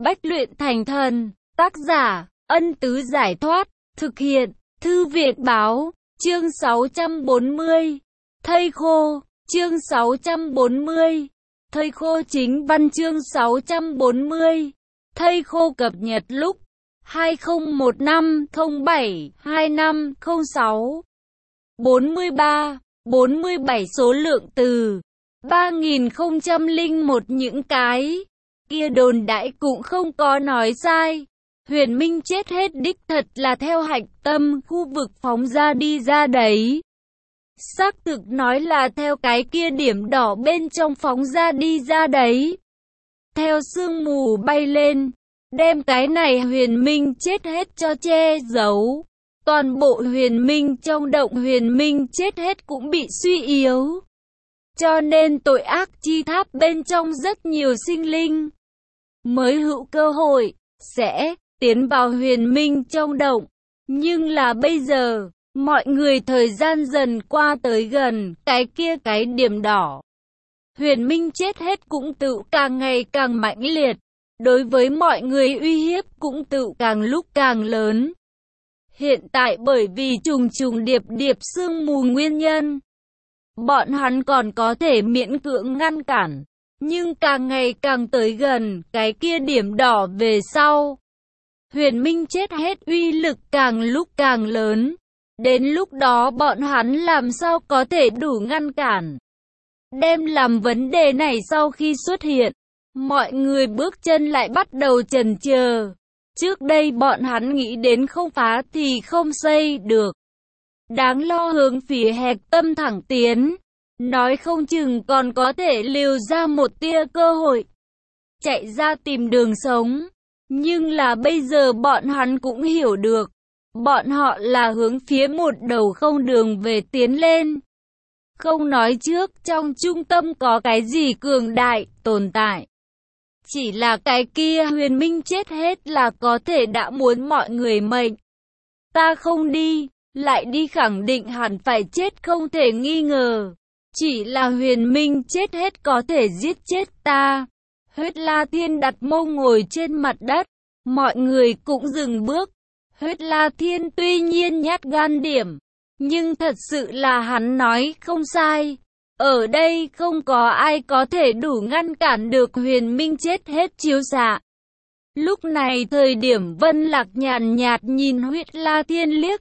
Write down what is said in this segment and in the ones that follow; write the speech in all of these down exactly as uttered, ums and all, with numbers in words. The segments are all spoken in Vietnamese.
Bách luyện thành thần. Tác giả, Ân Tứ Giải Thoát. Thực hiện, Thư Viện Báo. Chương sáu trăm bốn mươi. Thây khô. Chương sáu trăm bốn mươi. Thây khô chính văn chương sáu trăm bốn mươi. Thây khô cập nhật lúc hai không một năm không bảy hai năm không sáu. bốn mươi ba, bốn mươi bảy số lượng từ ba nghìn không trăm lẻ một. Những cái kia đồn đại cũng không có nói sai. Huyền Minh chết hết đích thật là theo hạch tâm khu vực phóng ra đi ra đấy. Xác thực nói là theo cái kia điểm đỏ bên trong phóng ra đi ra đấy. Theo sương mù bay lên, đem cái này Huyền Minh chết hết cho che giấu. Toàn bộ Huyền Minh trong động Huyền Minh chết hết cũng bị suy yếu. Cho nên tội ác chi tháp bên trong rất nhiều sinh linh mới hữu cơ hội sẽ tiến vào Huyền Minh trong động. Nhưng là bây giờ, mọi người thời gian dần qua tới gần cái kia cái điểm đỏ. Huyền Minh chết hết cũng tự càng ngày càng mãnh liệt. Đối với mọi người uy hiếp cũng tự càng lúc càng lớn. Hiện tại bởi vì trùng trùng điệp điệp sương mù nguyên nhân, bọn hắn còn có thể miễn cưỡng ngăn cản. Nhưng càng ngày càng tới gần cái kia điểm đỏ về sau, Huyền Minh chết hết uy lực càng lúc càng lớn. Đến lúc đó bọn hắn làm sao có thể đủ ngăn cản. Đem làm vấn đề này sau khi xuất hiện, mọi người bước chân lại bắt đầu chần chờ. Trước đây bọn hắn nghĩ đến không phá thì không xây được. Đáng lo hướng phía hẹp tâm thẳng tiến. Nói không chừng còn có thể liều ra một tia cơ hội chạy ra tìm đường sống. Nhưng là bây giờ bọn hắn cũng hiểu được. Bọn họ là hướng phía một đầu không đường về tiến lên. Không nói trước trong trung tâm có cái gì cường đại tồn tại. Chỉ là cái kia Huyền Minh chết hết là có thể đã muốn mọi người mệnh. Ta không đi, lại đi khẳng định hẳn phải chết không thể nghi ngờ. Chỉ là Huyền Minh chết hết có thể giết chết ta. Huyết La Thiên đặt mông ngồi trên mặt đất. Mọi người cũng dừng bước. Huyết La Thiên tuy nhiên nhát gan điểm. Nhưng thật sự là hắn nói không sai. Ở đây không có ai có thể đủ ngăn cản được Huyền Minh chết hết chiếu xạ. Lúc này thời điểm Vân Lạc nhàn nhạt nhìn Huyết La Thiên liếc.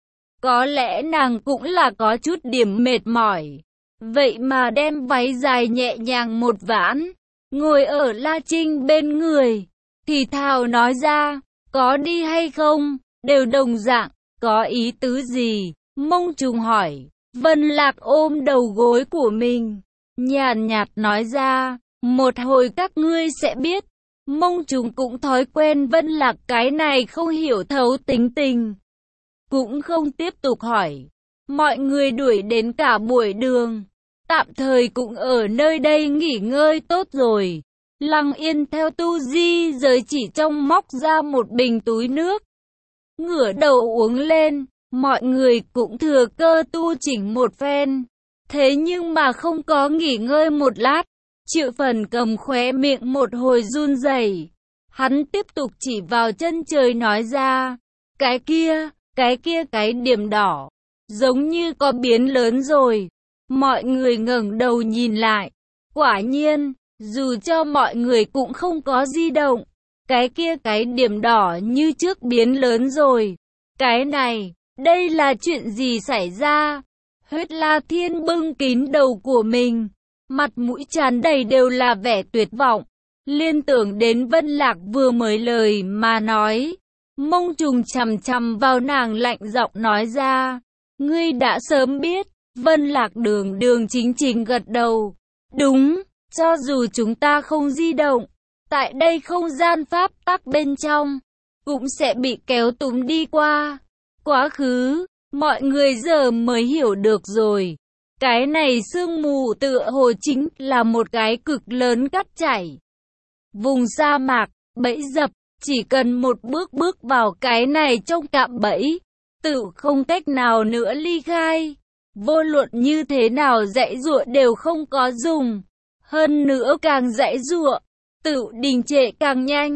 Có lẽ nàng cũng là có chút điểm mệt mỏi. Vậy mà đem váy dài nhẹ nhàng một vãn, ngồi ở La Trinh bên người, thì thào nói ra, có đi hay không, đều đồng dạng, có ý tứ gì? Mông Trùng hỏi. Vân Lạc ôm đầu gối của mình, nhàn nhạt nói ra, một hồi các ngươi sẽ biết. Mông Trùng cũng thói quen Vân Lạc cái này không hiểu thấu tính tình, cũng không tiếp tục hỏi. Mọi người đuổi đến cả buổi đường, tạm thời cũng ở nơi đây nghỉ ngơi tốt rồi. Lăng Yên theo tu di giới chỉ trong móc ra một bình túi nước, ngửa đầu uống lên. Mọi người cũng thừa cơ tu chỉnh một phen. Thế nhưng mà không có nghỉ ngơi một lát. Triệu Phần cầm khóe miệng một hồi run rẩy. Hắn tiếp tục chỉ vào chân trời nói ra. Cái kia, cái kia cái điểm đỏ. Giống như có biến lớn rồi. Mọi người ngẩng đầu nhìn lại. Quả nhiên, dù cho mọi người cũng không có di động. Cái kia cái điểm đỏ như trước biến lớn rồi. Cái này... đây là chuyện gì xảy ra? Huyết La Thiên bưng kín đầu của mình, mặt mũi tràn đầy đều là vẻ tuyệt vọng. Liên tưởng đến Vân Lạc vừa mới lời mà nói. Mông Trùng chằm chằm vào nàng lạnh giọng nói ra. Ngươi đã sớm biết. Vân Lạc đường đường chính chính gật đầu. Đúng, cho dù chúng ta không di động, tại đây không gian pháp tắc bên trong, cũng sẽ bị kéo túm đi qua quá khứ. Mọi người giờ mới hiểu được rồi. Cái này sương mù tựa hồ chính là một cái cực lớn cắt chảy. Vùng sa mạc, bẫy dập, chỉ cần một bước bước vào cái này trong cạm bẫy, tự không cách nào nữa ly khai. Vô luận như thế nào dãy giụa đều không có dùng. Hơn nữa càng dãy giụa, tự đình trệ càng nhanh.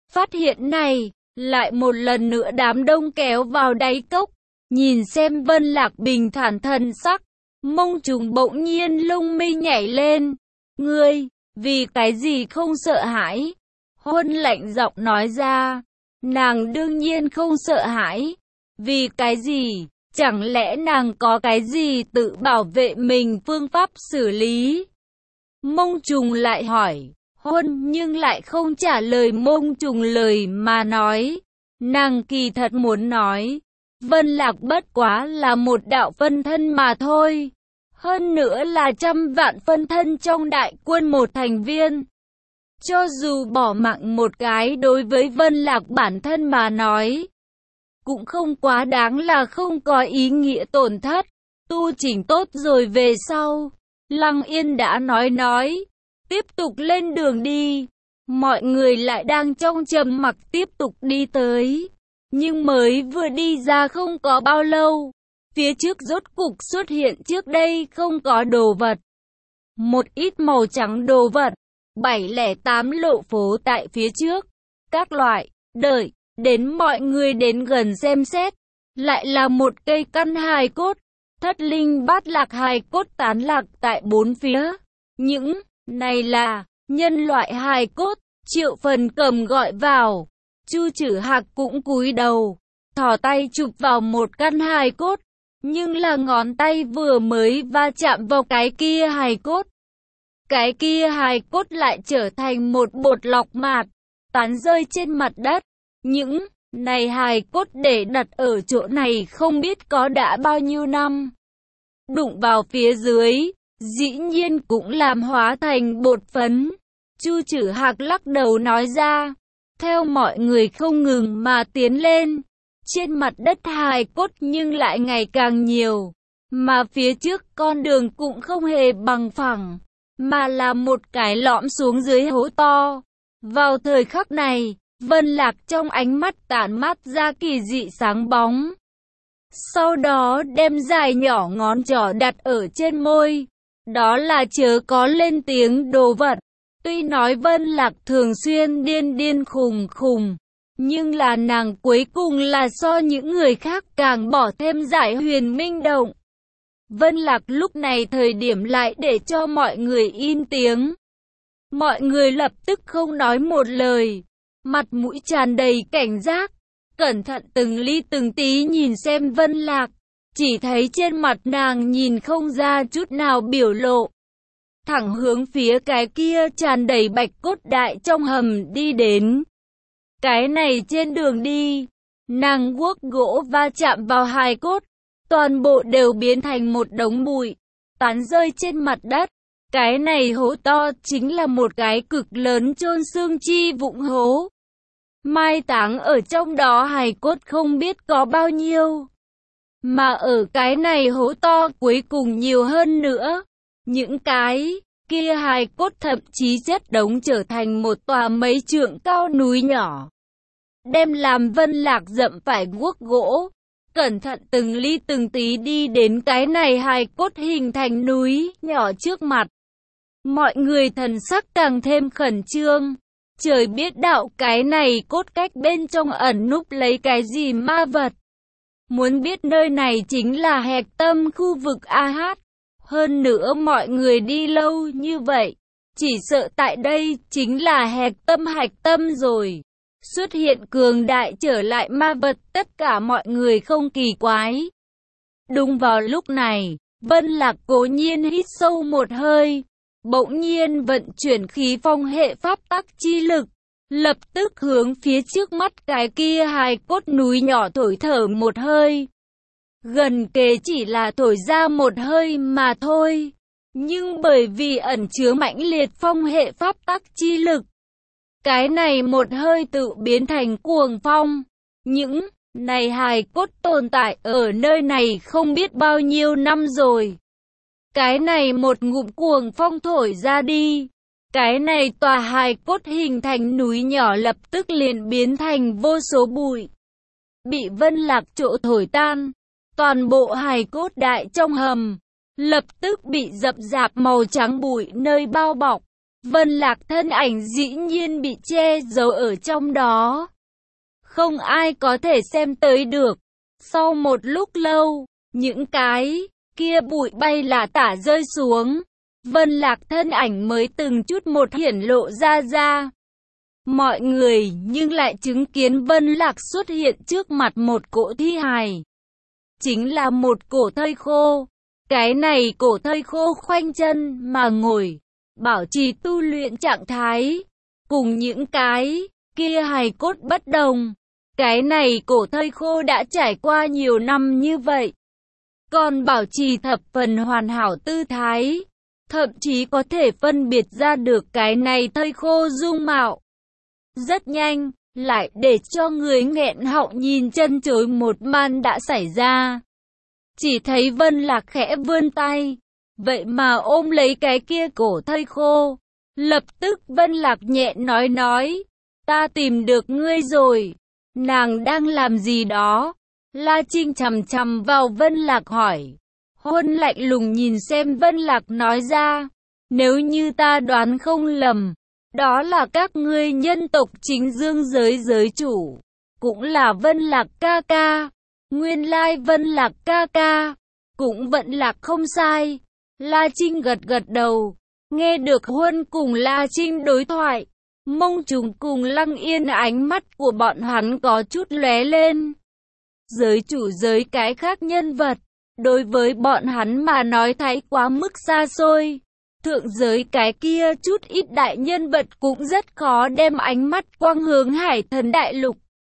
Phát hiện này, lại một lần nữa đám đông kéo vào đáy cốc, nhìn xem Vân Lạc bình thản thần sắc, Mông Trùng bỗng nhiên lông mi nhảy lên. Ngươi, vì cái gì không sợ hãi? Huân lạnh giọng nói ra. Nàng đương nhiên không sợ hãi. Vì cái gì? Chẳng lẽ nàng có cái gì tự bảo vệ mình phương pháp xử lý? Mông Trùng lại hỏi. Huân nhưng lại không trả lời Mông Trùng lời mà nói. Nàng kỳ thật muốn nói, Vân Lạc bất quá là một đạo phân thân mà thôi. Hơn nữa là trăm vạn phân thân trong đại quân một thành viên. Cho dù bỏ mạng một cái đối với Vân Lạc bản thân mà nói, cũng không quá đáng là không có ý nghĩa tổn thất. Tu chỉnh tốt rồi về sau, Lăng Yên đã nói nói, tiếp tục lên đường đi. Mọi người lại đang trong trầm mặc tiếp tục đi tới. Nhưng mới vừa đi ra không có bao lâu, phía trước rốt cục xuất hiện trước đây không có đồ vật. Một ít màu trắng đồ vật, bảy lẻ tám lộ phố tại phía trước. Các loại, đợi, đến mọi người đến gần xem xét, lại là một cây căn hài cốt. Thất linh bát lạc hài cốt tán lạc tại bốn phía. Những này là nhân loại hài cốt. Triệu Phần cầm gọi vào. Chu Chử Hạc cũng cúi đầu, thò tay chụp vào một căn hài cốt, nhưng là ngón tay vừa mới va chạm vào cái kia hài cốt, cái kia hài cốt lại trở thành một bột lọc mạt, tán rơi trên mặt đất. Những này hài cốt để đặt ở chỗ này không biết có đã bao nhiêu năm. Đụng vào phía dưới, dĩ nhiên cũng làm hóa thành bột phấn. Chu Chử Hạc lắc đầu nói ra. Theo mọi người không ngừng mà tiến lên, trên mặt đất hài cốt nhưng lại ngày càng nhiều, mà phía trước con đường cũng không hề bằng phẳng, mà là một cái lõm xuống dưới hố to. Vào thời khắc này, Vân Lạc trong ánh mắt tản mát ra kỳ dị sáng bóng. Sau đó đem dài nhỏ ngón trỏ đặt ở trên môi, đó là chớ có lên tiếng đồ vật. Tuy nói Vân Lạc thường xuyên điên điên khùng khùng, nhưng là nàng cuối cùng là so những người khác càng bỏ thêm giải huyền minh động. Vân Lạc lúc này thời điểm lại để cho mọi người im tiếng. Mọi người lập tức không nói một lời, mặt mũi tràn đầy cảnh giác, cẩn thận từng ly từng tí nhìn xem Vân Lạc, chỉ thấy trên mặt nàng nhìn không ra chút nào biểu lộ. Thẳng hướng phía cái kia tràn đầy bạch cốt đại trong hầm đi đến. Cái này trên đường đi, nàng guốc gỗ va chạm vào hài cốt, toàn bộ đều biến thành một đống bụi, tán rơi trên mặt đất. Cái này hố to chính là một cái cực lớn chôn xương chi vụng hố. Mai táng ở trong đó hài cốt không biết có bao nhiêu. Mà ở cái này hố to cuối cùng nhiều hơn nữa. Những cái kia hài cốt thậm chí chất đống trở thành một tòa mấy trượng cao núi nhỏ. Đem làm Vân Lạc dậm phải guốc gỗ, cẩn thận từng ly từng tí đi đến cái này hài cốt hình thành núi nhỏ trước mặt. Mọi người thần sắc càng thêm khẩn trương. Trời biết đạo cái này cốt cách bên trong ẩn núp lấy cái gì ma vật. Muốn biết nơi này chính là hạch tâm khu vực a hát. Hơn nữa mọi người đi lâu như vậy, chỉ sợ tại đây chính là hạch tâm hạch tâm rồi. Xuất hiện cường đại trở lại ma vật, tất cả mọi người không kỳ quái. Đúng vào lúc này, Vân Lạc cố nhiên hít sâu một hơi, bỗng nhiên vận chuyển khí phong hệ pháp tắc chi lực, lập tức hướng phía trước mắt cái kia hài cốt núi nhỏ thổi thở một hơi. Gần kề chỉ là thổi ra một hơi mà thôi, nhưng bởi vì ẩn chứa mãnh liệt phong hệ pháp tắc chi lực, cái này một hơi tự biến thành cuồng phong. Những này hài cốt tồn tại ở nơi này không biết bao nhiêu năm rồi. Cái này một ngụm cuồng phong thổi ra đi, cái này tòa hài cốt hình thành núi nhỏ lập tức liền biến thành vô số bụi, bị Vân Lạc chỗ thổi tan. Toàn bộ hài cốt đại trong hầm lập tức bị dập dạp màu trắng bụi nơi bao bọc. Vân Lạc thân ảnh dĩ nhiên bị che giấu ở trong đó. Không ai có thể xem tới được. Sau một lúc lâu, những cái kia bụi bay lả tả rơi xuống. Vân Lạc thân ảnh mới từng chút một hiển lộ ra ra. Mọi người nhưng lại chứng kiến Vân Lạc xuất hiện trước mặt một cỗ thi hài. Chính là một cổ thây khô. Cái này cổ thây khô khoanh chân mà ngồi, bảo trì tu luyện trạng thái. Cùng những cái kia hài cốt bất đồng. Cái này cổ thây khô đã trải qua nhiều năm như vậy, còn bảo trì thập phần hoàn hảo tư thái. Thậm chí có thể phân biệt ra được cái này thây khô dung mạo. Rất nhanh, lại để cho người nghẹn họng nhìn chân chối một màn đã xảy ra. Chỉ thấy Vân Lạc khẽ vươn tay, vậy mà ôm lấy cái kia cổ thây khô. Lập tức Vân Lạc nhẹ nói nói, ta tìm được ngươi rồi. Nàng đang làm gì đó? La Trinh chằm chằm vào Vân Lạc hỏi. Hôn lạnh lùng nhìn xem Vân Lạc nói ra, nếu như ta đoán không lầm, đó là các ngươi nhân tộc chính dương giới giới chủ, cũng là Vân Lạc ca ca. Nguyên lai Vân Lạc ca ca, cũng Vân Lạc không sai. La Trinh gật gật đầu, nghe được Huân cùng La Trinh đối thoại. Mông Trùng cùng Lăng Yên ánh mắt của bọn hắn có chút lóe lên. Giới chủ giới cái khác nhân vật, đối với bọn hắn mà nói thấy quá mức xa xôi. Thượng giới cái kia chút ít đại nhân vật cũng rất khó đem ánh mắt quang hướng Hải Thần Đại Lục.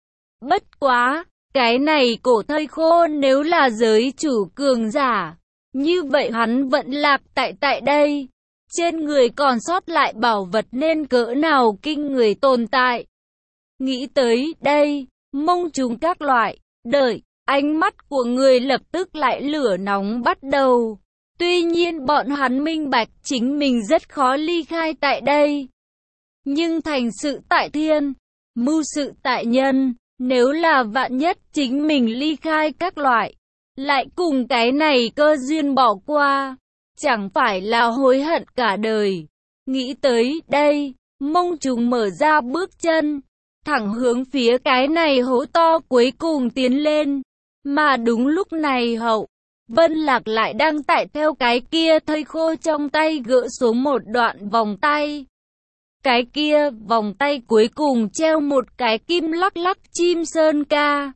Bất quá, cái này cổ thây khô nếu là giới chủ cường giả, như vậy hắn vẫn lạc tại tại đây. Trên người còn sót lại bảo vật nên cỡ nào kinh người tồn tại. Nghĩ tới đây, Mông Trùng các loại, đợi, ánh mắt của người lập tức lại lửa nóng bắt đầu. Tuy nhiên bọn hắn minh bạch chính mình rất khó ly khai tại đây. Nhưng thành sự tại thiên, mưu sự tại nhân, nếu là vạn nhất chính mình ly khai các loại, lại cùng cái này cơ duyên bỏ qua, chẳng phải là hối hận cả đời. Nghĩ tới đây, Mông Trùng mở ra bước chân, thẳng hướng phía cái này hố to cuối cùng tiến lên. Mà đúng lúc này hậu, Vân Lạc lại đang tại theo cái kia thây khô trong tay gỡ xuống một đoạn vòng tay. Cái kia vòng tay cuối cùng treo một cái kim lắc lắc chim sơn ca.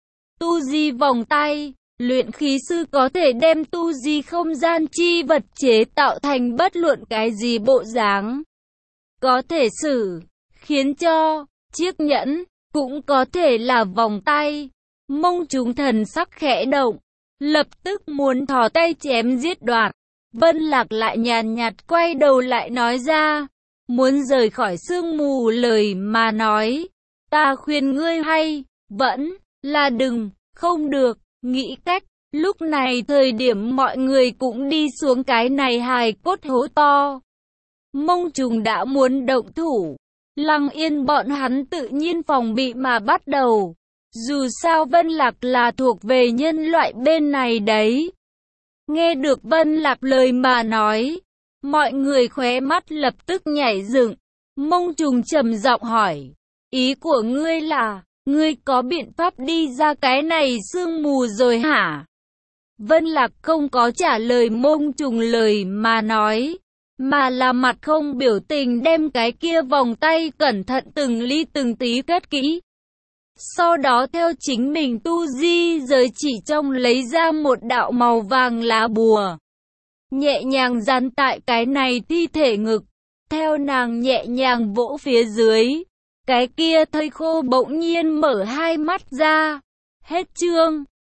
Tu di vòng tay, luyện khí sư có thể đem tu di không gian chi vật chế tạo thành bất luận cái gì bộ dáng. Có thể sử, khiến cho, chiếc nhẫn, cũng có thể là vòng tay. Mông Trùng thần sắc khẽ động, lập tức muốn thò tay chém giết đoạt. Vân Lạc lại nhàn nhạt quay đầu lại nói ra, muốn rời khỏi sương mù lời mà nói. Ta khuyên ngươi hay, vẫn là đừng, không được, nghĩ cách. Lúc này thời điểm mọi người cũng đi xuống cái này hài cốt hố to. Mông Trùng đã muốn động thủ, Lăng Yên bọn hắn tự nhiên phòng bị mà bắt đầu. Dù sao Vân Lạc là thuộc về nhân loại bên này đấy. Nghe được Vân Lạc lời mà nói, mọi người khóe mắt lập tức nhảy dựng. Mông Trùng trầm giọng hỏi, ý của ngươi là, ngươi có biện pháp đi ra cái này sương mù rồi hả? Vân Lạc không có trả lời Mông Trùng lời mà nói, mà là mặt không biểu tình đem cái kia vòng tay cẩn thận từng ly từng tí cất kỹ. Sau đó theo chính mình tu di giới chỉ trong lấy ra một đạo màu vàng lá bùa. Nhẹ nhàng dán tại cái này thi thể ngực. Theo nàng nhẹ nhàng vỗ phía dưới, cái kia thây khô bỗng nhiên mở hai mắt ra. Hết chương.